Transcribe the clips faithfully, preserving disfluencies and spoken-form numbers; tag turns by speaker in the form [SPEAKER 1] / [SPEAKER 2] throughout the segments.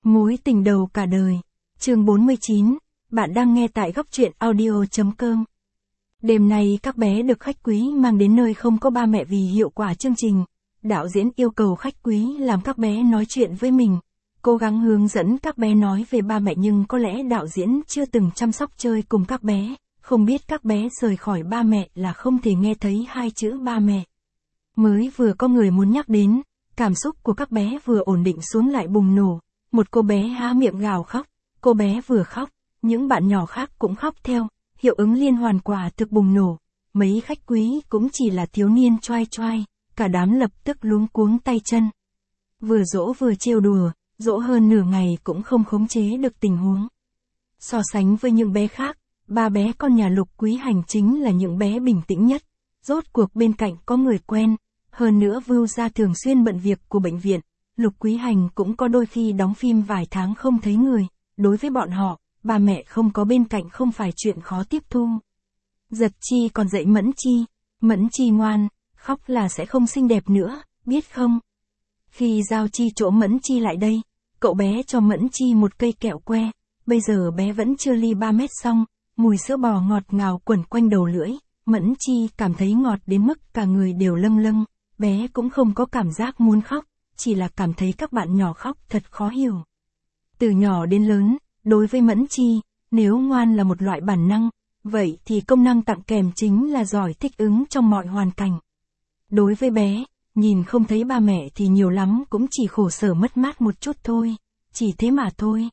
[SPEAKER 1] Mối tình đầu cả đời. Chương bốn mươi chín, bạn đang nghe tại góc truyện audio chấm com. Đêm nay các bé được khách quý mang đến nơi không có ba mẹ vì hiệu quả chương trình. Đạo diễn yêu cầu khách quý làm các bé nói chuyện với mình, cố gắng hướng dẫn các bé nói về ba mẹ, nhưng có lẽ đạo diễn chưa từng chăm sóc chơi cùng các bé, không biết các bé rời khỏi ba mẹ là không thể nghe thấy hai chữ ba mẹ. Mới vừa có người muốn nhắc đến, cảm xúc của các bé vừa ổn định xuống lại bùng nổ. Một cô bé há miệng gào khóc, cô bé vừa khóc, những bạn nhỏ khác cũng khóc theo, hiệu ứng liên hoàn quả thực bùng nổ. Mấy khách quý cũng chỉ là thiếu niên choai choai, cả đám lập tức luống cuống tay chân. Vừa dỗ vừa trêu đùa, dỗ hơn nửa ngày cũng không khống chế được tình huống. So sánh với những bé khác, ba bé con nhà Lục Quý Hành chính là những bé bình tĩnh nhất, rốt cuộc bên cạnh có người quen, hơn nữa Vưu Gia thường xuyên bận việc của bệnh viện. Lục Quý Hành cũng có đôi khi đóng phim vài tháng không thấy người, đối với bọn họ, ba mẹ không có bên cạnh không phải chuyện khó tiếp thu. Giật Chi còn dạy Mẫn Chi, Mẫn Chi ngoan, khóc là sẽ không xinh đẹp nữa, biết không? Khi Giao Chi chỗ Mẫn Chi lại đây, cậu bé cho Mẫn Chi một cây kẹo que, bây giờ bé vẫn chưa ly ba mét xong, mùi sữa bò ngọt ngào quẩn quanh đầu lưỡi, Mẫn Chi cảm thấy ngọt đến mức cả người đều lâng lâng, bé cũng không có cảm giác muốn khóc, chỉ là cảm thấy các bạn nhỏ khóc thật khó hiểu. Từ nhỏ đến lớn, đối với Mẫn Chi, nếu ngoan là một loại bản năng, vậy thì công năng tặng kèm chính là giỏi thích ứng trong mọi hoàn cảnh. Đối với bé, nhìn không thấy ba mẹ thì nhiều lắm cũng chỉ khổ sở mất mát một chút thôi, chỉ thế mà thôi.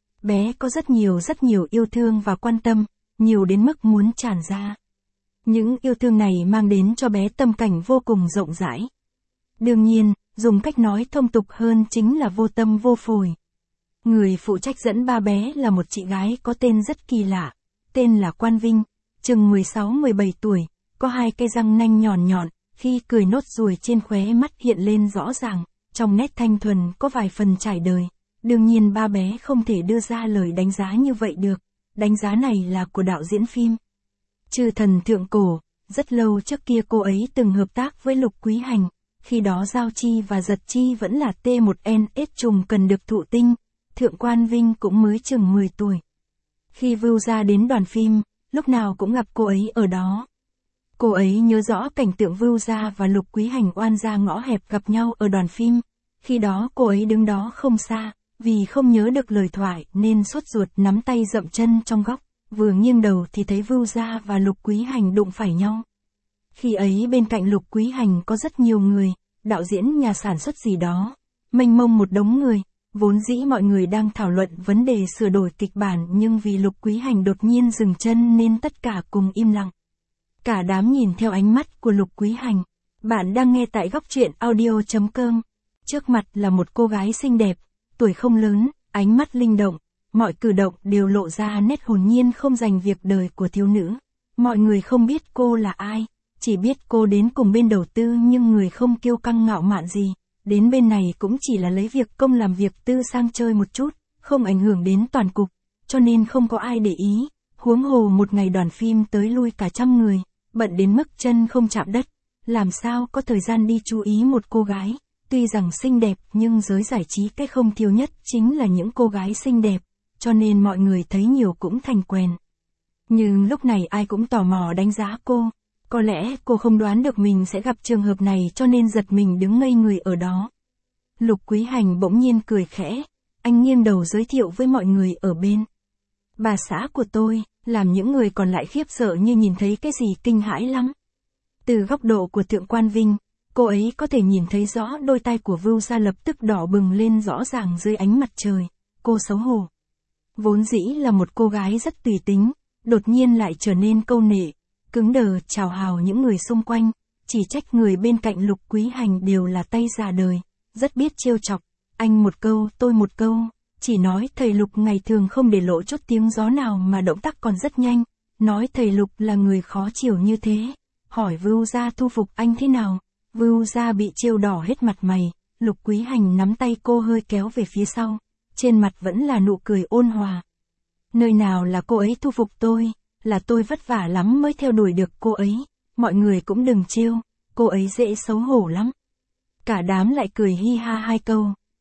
[SPEAKER 1] Bé có rất nhiều rất nhiều yêu thương và quan tâm, nhiều đến mức muốn tràn ra. Những yêu thương này mang đến cho bé tâm cảnh vô cùng rộng rãi. Đương nhiên, dùng cách nói thông tục hơn chính là vô tâm vô phổi. Người phụ trách dẫn ba bé là một chị gái có tên rất kỳ lạ, tên là Quan Vinh, chừng mười sáu mười bảy tuổi, có hai cây răng nanh nhọn nhọn, khi cười nốt ruồi trên khóe mắt hiện lên rõ ràng, trong nét thanh thuần có vài phần trải đời. Đương nhiên ba bé không thể đưa ra lời đánh giá như vậy được, đánh giá này là của đạo diễn phim. Chư Thần Thượng Cổ, rất lâu trước kia cô ấy từng hợp tác với Lục Quý Hành. Khi đó Giao Chi và Giật Chi vẫn là T một N S trùng cần được thụ tinh, Thượng Quan Vinh cũng mới chừng mười tuổi. Khi Vưu Gia đến đoàn phim, lúc nào cũng gặp cô ấy ở đó. Cô ấy nhớ rõ cảnh tượng Vưu Gia và Lục Quý Hành oan gia ngõ hẹp gặp nhau ở đoàn phim. Khi đó cô ấy đứng đó không xa, vì không nhớ được lời thoại nên sốt ruột nắm tay dậm chân trong góc, vừa nghiêng đầu thì thấy Vưu Gia và Lục Quý Hành đụng phải nhau. Khi ấy bên cạnh Lục Quý Hành có rất nhiều người, đạo diễn, nhà sản xuất gì đó, mênh mông một đống người, vốn dĩ mọi người đang thảo luận vấn đề sửa đổi kịch bản, nhưng vì Lục Quý Hành đột nhiên dừng chân nên tất cả cùng im lặng. Cả đám nhìn theo ánh mắt của Lục Quý Hành. Bạn đang nghe tại góc truyện audio chấm com. Trước mặt là một cô gái xinh đẹp, tuổi không lớn, ánh mắt linh động, mọi cử động đều lộ ra nét hồn nhiên không dành việc đời của thiếu nữ. Mọi người không biết cô là ai. Chỉ biết cô đến cùng bên đầu tư, nhưng người không kiêu căng ngạo mạn gì, đến bên này cũng chỉ là lấy việc công làm việc tư sang chơi một chút, không ảnh hưởng đến toàn cục, cho nên không có ai để ý, huống hồ một ngày đoàn phim tới lui cả trăm người, bận đến mức chân không chạm đất, làm sao có thời gian đi chú ý một cô gái, tuy rằng xinh đẹp nhưng giới giải trí cái không thiếu nhất chính là những cô gái xinh đẹp, cho nên mọi người thấy nhiều cũng thành quen. Nhưng lúc này ai cũng tò mò đánh giá cô. Có lẽ cô không đoán được mình sẽ gặp trường hợp này cho nên giật mình đứng ngây người ở đó. Lục Quý Hành bỗng nhiên cười khẽ, anh nghiêng đầu giới thiệu với mọi người ở bên. Bà xã của tôi, làm những người còn lại khiếp sợ như nhìn thấy cái gì kinh hãi lắm. Từ góc độ của Thượng Quan Vinh, cô ấy có thể nhìn thấy rõ đôi tay của Vưu Gia lập tức đỏ bừng lên rõ ràng dưới ánh mặt trời, cô xấu hổ. Vốn dĩ là một cô gái rất tùy tính, đột nhiên lại trở nên câu nệ. Cứng đờ chào hào những người xung quanh, chỉ trách người bên cạnh Lục Quý Hành đều là tay già đời, rất biết trêu chọc, anh một câu tôi một câu, chỉ nói thầy Lục ngày thường không để lộ chút tiếng gió nào mà động tác còn rất nhanh, nói thầy Lục là người khó chịu như thế, hỏi Vưu Gia thu phục anh thế nào, Vưu Gia bị trêu đỏ hết mặt mày, Lục Quý Hành nắm tay cô hơi kéo về phía sau, trên mặt vẫn là nụ cười ôn hòa. Nơi nào là cô ấy thu phục tôi, là tôi vất vả lắm mới theo đuổi được cô ấy, mọi người cũng đừng trêu, cô ấy dễ xấu hổ lắm. Cả đám lại cười hi ha hai câu,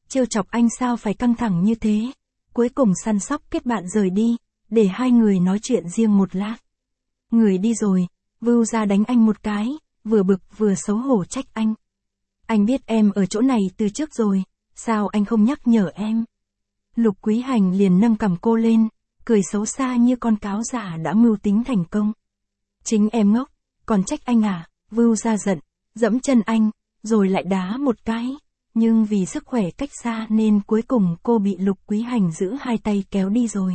[SPEAKER 1] trêu chọc anh sao phải căng thẳng như thế. Cuối cùng săn sóc kết bạn rời đi, để hai người nói chuyện riêng một lát. Người đi rồi, Vưu ra đánh anh một cái, vừa bực vừa xấu hổ trách anh. Anh biết em ở chỗ này từ trước rồi, sao anh không nhắc nhở em? Lục Quý Hành liền nâng cằm cô lên, cười xấu xa như con cáo già đã mưu tính thành công. Chính em ngốc, còn trách anh à? Vưu ra giận, dẫm chân anh, rồi lại đá một cái. Nhưng vì sức khỏe cách xa nên cuối cùng cô bị Lục Quý Hành giữ hai tay kéo đi rồi.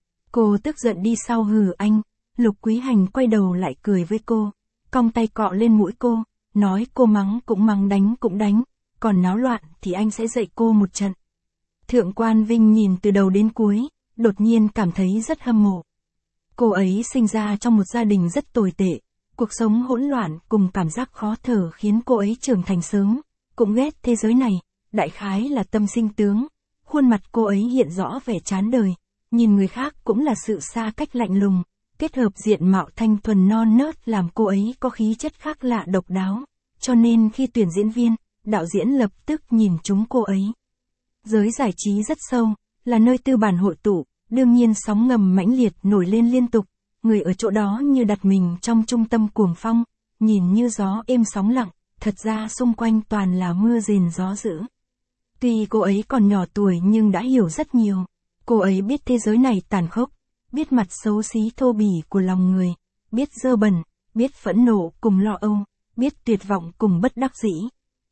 [SPEAKER 1] Cô tức giận đi sau hừ anh, Lục Quý Hành quay đầu lại cười với cô, cong tay cọ lên mũi cô, nói cô mắng cũng mắng đánh cũng đánh, còn náo loạn thì anh sẽ dạy cô một trận. Thượng quan Vinh nhìn từ đầu đến cuối, đột nhiên cảm thấy rất hâm mộ. Cô ấy sinh ra trong một gia đình rất tồi tệ, cuộc sống hỗn loạn cùng cảm giác khó thở khiến cô ấy trưởng thành sớm, cũng ghét thế giới này, đại khái là tâm sinh tướng. Khuôn mặt cô ấy hiện rõ vẻ chán đời, nhìn người khác cũng là sự xa cách lạnh lùng, kết hợp diện mạo thanh thuần non nớt làm cô ấy có khí chất khác lạ độc đáo, cho nên khi tuyển diễn viên, đạo diễn lập tức nhìn trúng cô ấy. Giới giải trí rất sâu, là nơi tư bản hội tụ, đương nhiên sóng ngầm mãnh liệt nổi lên liên tục, người ở chỗ đó như đặt mình trong trung tâm cuồng phong, nhìn như gió êm sóng lặng, thật ra xung quanh toàn là mưa rền gió dữ. Tuy cô ấy còn nhỏ tuổi nhưng đã hiểu rất nhiều, cô ấy biết thế giới này tàn khốc, biết mặt xấu xí thô bỉ của lòng người, biết dơ bẩn, biết phẫn nộ cùng lo âu, biết tuyệt vọng cùng bất đắc dĩ.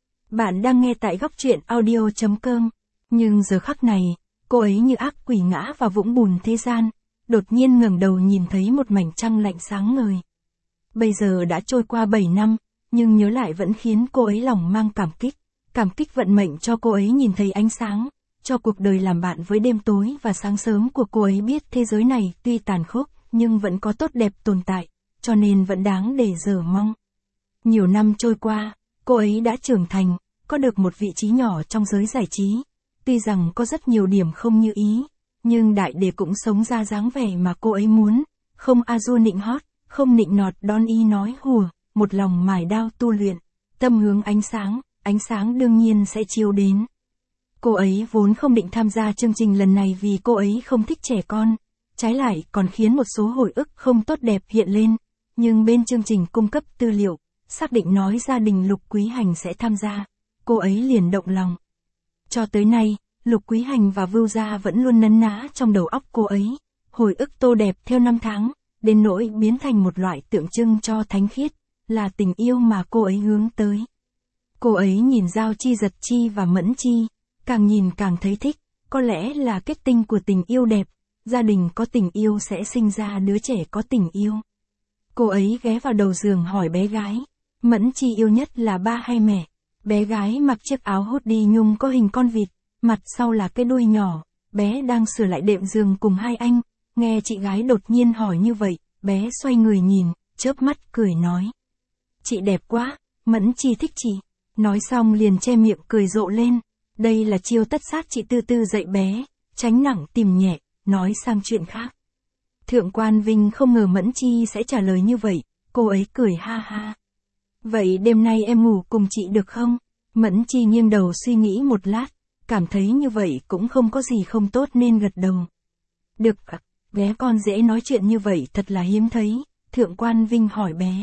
[SPEAKER 1] Bạn đang nghe tại góc truyện audio chấm com. Nhưng giờ khắc này, cô ấy như ác quỷ ngã vào vũng bùn thế gian, đột nhiên ngẩng đầu nhìn thấy một mảnh trăng lạnh sáng ngời. Bây giờ đã trôi qua bảy năm, nhưng nhớ lại vẫn khiến cô ấy lòng mang cảm kích, cảm kích vận mệnh cho cô ấy nhìn thấy ánh sáng, cho cuộc đời làm bạn với đêm tối và sáng sớm của cô ấy biết thế giới này tuy tàn khốc, nhưng vẫn có tốt đẹp tồn tại, cho nên vẫn đáng để giờ mong. Nhiều năm trôi qua, cô ấy đã trưởng thành, có được một vị trí nhỏ trong giới giải trí. Tuy rằng có rất nhiều điểm không như ý, nhưng đại đề cũng sống ra dáng vẻ mà cô ấy muốn, không a dua nịnh hót, không nịnh nọt đon y nói hùa, một lòng mài đao tu luyện, tâm hướng ánh sáng, ánh sáng đương nhiên sẽ chiếu đến. Cô ấy vốn không định tham gia chương trình lần này vì cô ấy không thích trẻ con, trái lại còn khiến một số hồi ức không tốt đẹp hiện lên, nhưng bên chương trình cung cấp tư liệu, xác định nói gia đình Lục Quý Hành sẽ tham gia, cô ấy liền động lòng. Cho tới nay, Lục Quý Hành và Vưu Gia vẫn luôn nấn ná trong đầu óc cô ấy, hồi ức tô đẹp theo năm tháng, đến nỗi biến thành một loại tượng trưng cho thánh khiết, là tình yêu mà cô ấy hướng tới. Cô ấy nhìn Giao Chi Giật Chi và Mẫn Chi, càng nhìn càng thấy thích, có lẽ là kết tinh của tình yêu đẹp, gia đình có tình yêu sẽ sinh ra đứa trẻ có tình yêu. Cô ấy ghé vào đầu giường hỏi bé gái, Mẫn Chi yêu nhất là ba hay mẹ? Bé gái mặc chiếc áo hoodie nhung có hình con vịt, mặt sau là cái đuôi nhỏ, bé đang sửa lại đệm giường cùng hai anh, nghe chị gái đột nhiên hỏi như vậy, bé xoay người nhìn, chớp mắt cười nói. Chị đẹp quá, Mẫn Chi thích chị, nói xong liền che miệng cười rộ lên, đây là chiêu tất sát chị Tư Tư dạy bé, tránh nặng tìm nhẹ, nói sang chuyện khác. Thượng quan Vinh không ngờ Mẫn Chi sẽ trả lời như vậy, cô ấy cười ha ha. Vậy đêm nay em ngủ cùng chị được không? Mẫn Chi nghiêng đầu suy nghĩ một lát, cảm thấy như vậy cũng không có gì không tốt nên gật đầu. Được ạ, bé con dễ nói chuyện như vậy thật là hiếm thấy, Thượng quan Vinh hỏi bé.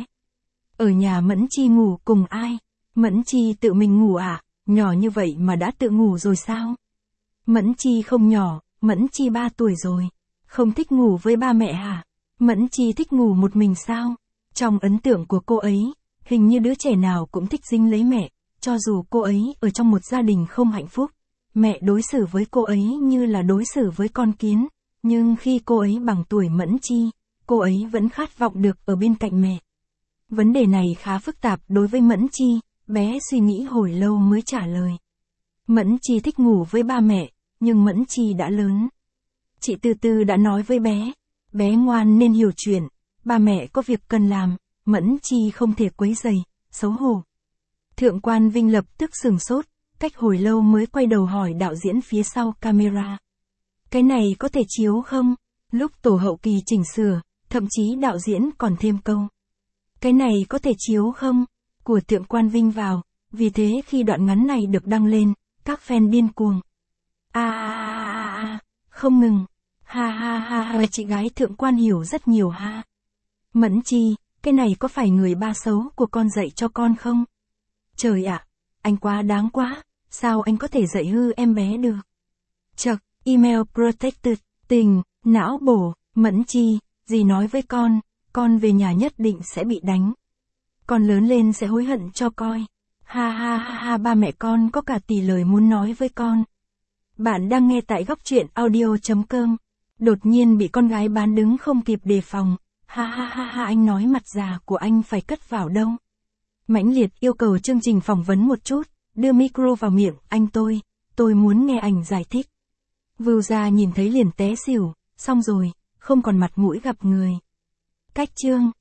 [SPEAKER 1] Ở nhà Mẫn Chi ngủ cùng ai? Mẫn Chi tự mình ngủ à? Nhỏ như vậy mà đã tự ngủ rồi sao? Mẫn Chi không nhỏ, Mẫn Chi ba tuổi rồi. Không thích ngủ với ba mẹ hả? Mẫn Chi thích ngủ một mình sao? Trong ấn tượng của cô ấy, hình như đứa trẻ nào cũng thích dính lấy mẹ, cho dù cô ấy ở trong một gia đình không hạnh phúc. Mẹ đối xử với cô ấy như là đối xử với con kiến, nhưng khi cô ấy bằng tuổi Mẫn Chi, cô ấy vẫn khát vọng được ở bên cạnh mẹ. Vấn đề này khá phức tạp đối với Mẫn Chi, bé suy nghĩ hồi lâu mới trả lời. Mẫn Chi thích ngủ với ba mẹ, nhưng Mẫn Chi đã lớn. Chị Tư Tư đã nói với bé, bé ngoan nên hiểu chuyện, ba mẹ có việc cần làm, Mẫn Chi không thể quấy rầy, xấu hổ. Thượng quan Vinh lập tức sừng sốt, cách hồi lâu mới quay đầu hỏi đạo diễn phía sau camera. Cái này có thể chiếu không? Lúc tổ hậu kỳ chỉnh sửa, thậm chí đạo diễn còn thêm câu. Cái này có thể chiếu không? Của Thượng quan Vinh vào, vì thế khi đoạn ngắn này được đăng lên, các fan điên cuồng, À à à à, không ngừng. Ha ha ha ha, chị gái thượng quan hiểu rất nhiều ha. Mẫn Chi, cái này có phải người ba xấu của con dạy cho con không? Trời ạ, anh quá đáng quá, sao anh có thể dạy hư em bé được? Chật, email protected, tình, não bổ, Mẫn Chi, dì nói với con, con về nhà nhất định sẽ bị đánh. Con lớn lên sẽ hối hận cho coi. Ha ha ha ha, ba mẹ con có cả tỷ lời muốn nói với con. Bạn đang nghe tại góc truyện audio.com. Đột nhiên bị con gái bán đứng không kịp đề phòng. Ha ha ha ha, anh nói mặt già của anh phải cất vào đâu? Mãnh liệt yêu cầu chương trình phỏng vấn một chút, đưa micro vào miệng, anh tôi, tôi muốn nghe anh giải thích. Vưu gia nhìn thấy liền té xỉu, xong rồi, không còn mặt mũi gặp người. Cách chương,